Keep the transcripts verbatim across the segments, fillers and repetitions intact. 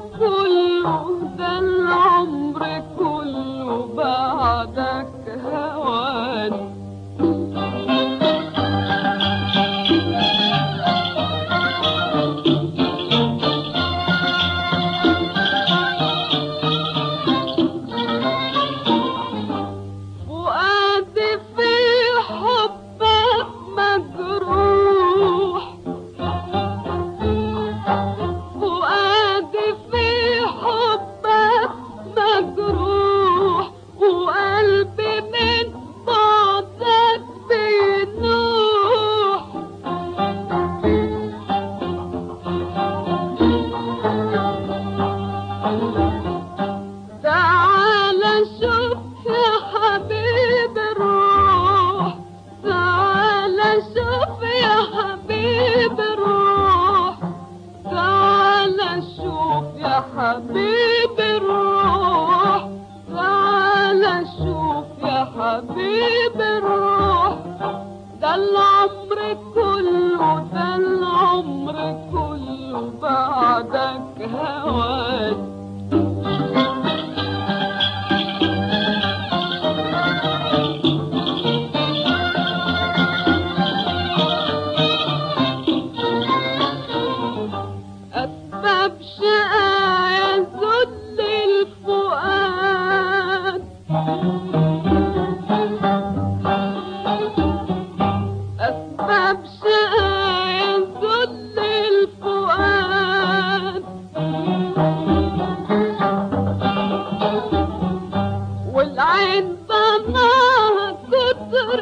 كله ده العمر كله بعدك هوان. فؤادي في حبك مجروح، فؤادي في حبك مجروح، وقلبي من بعدك بينوح. تعالى شوف يا حبيب الروح، تعالى شوف يا حبيب الروح، تعالى شوف يا حبيب الروح، تعالى شوف يا حبيب الروح. ده العمر كله ده العمر كله بعدك هوان. أسباب شقايا ذل الفؤاد، أسباب شقايا ذل الفؤاد، والعين ضناها كتر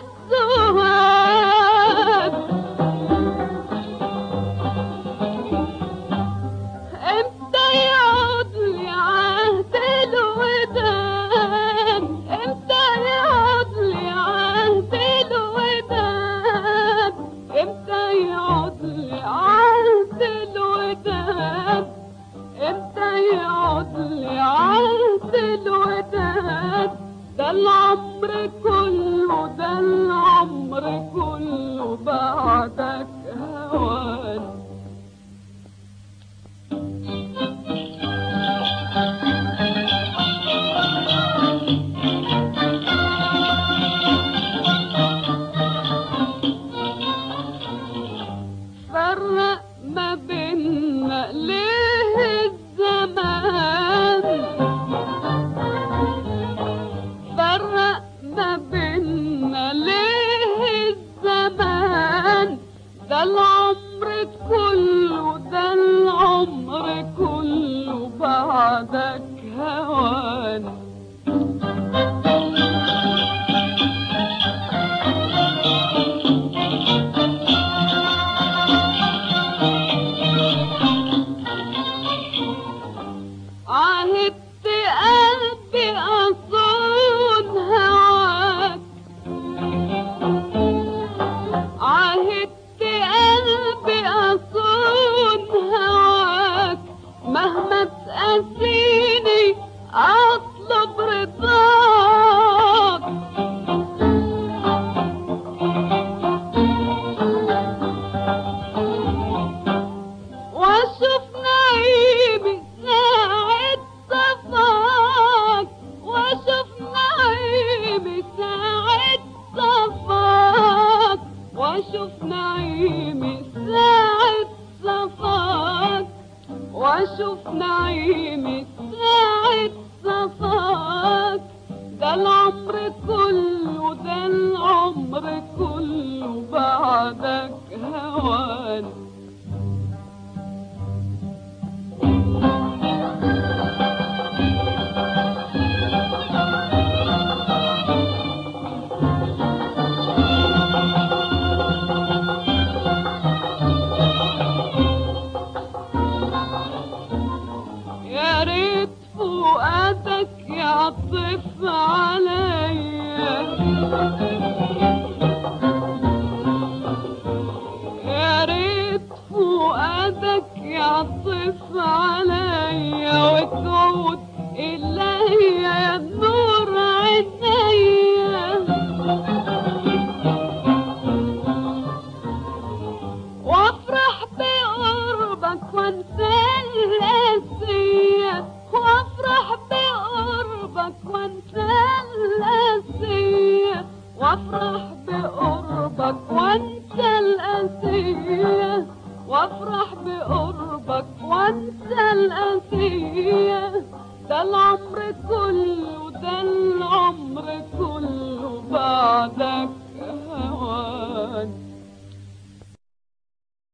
السواد. امتى يعود لي عهد الوداد، امتى يعود لي عهد الوداد، امتى يعود لي عهد الوداد، امتى يعود لي عهد الوداد. ده العمر كله ده العمر كله بعدك هوان. فرق ما بيننا ليه الزمان، فرق ما بيننا ليه الزمان. ده العمر كله ده العمر كله بعدك هوان. عهدت قلبي أصون هواك، عهدت قلبي أصون هواك، مهما تقاسيني أطلب رضاك. واشوف نعيمي ساعة صفاك، واشوف نعيمي ساعة صفاك، واشوف نعيمي ساعة صفاك، واشوف نعيمي ساعة صفاك. ده العمر كله ده العمر كله بعدك هوان. يا ريت فؤادك يعطف عليا، يا ريت فؤادك يعطف عليا، وتعود إلي يا نور عينيا. وافرح بقربك وانسى القاسي، وافرح بقربك وانسى الأسية. ده العمر كله، ده العمر كله بعدك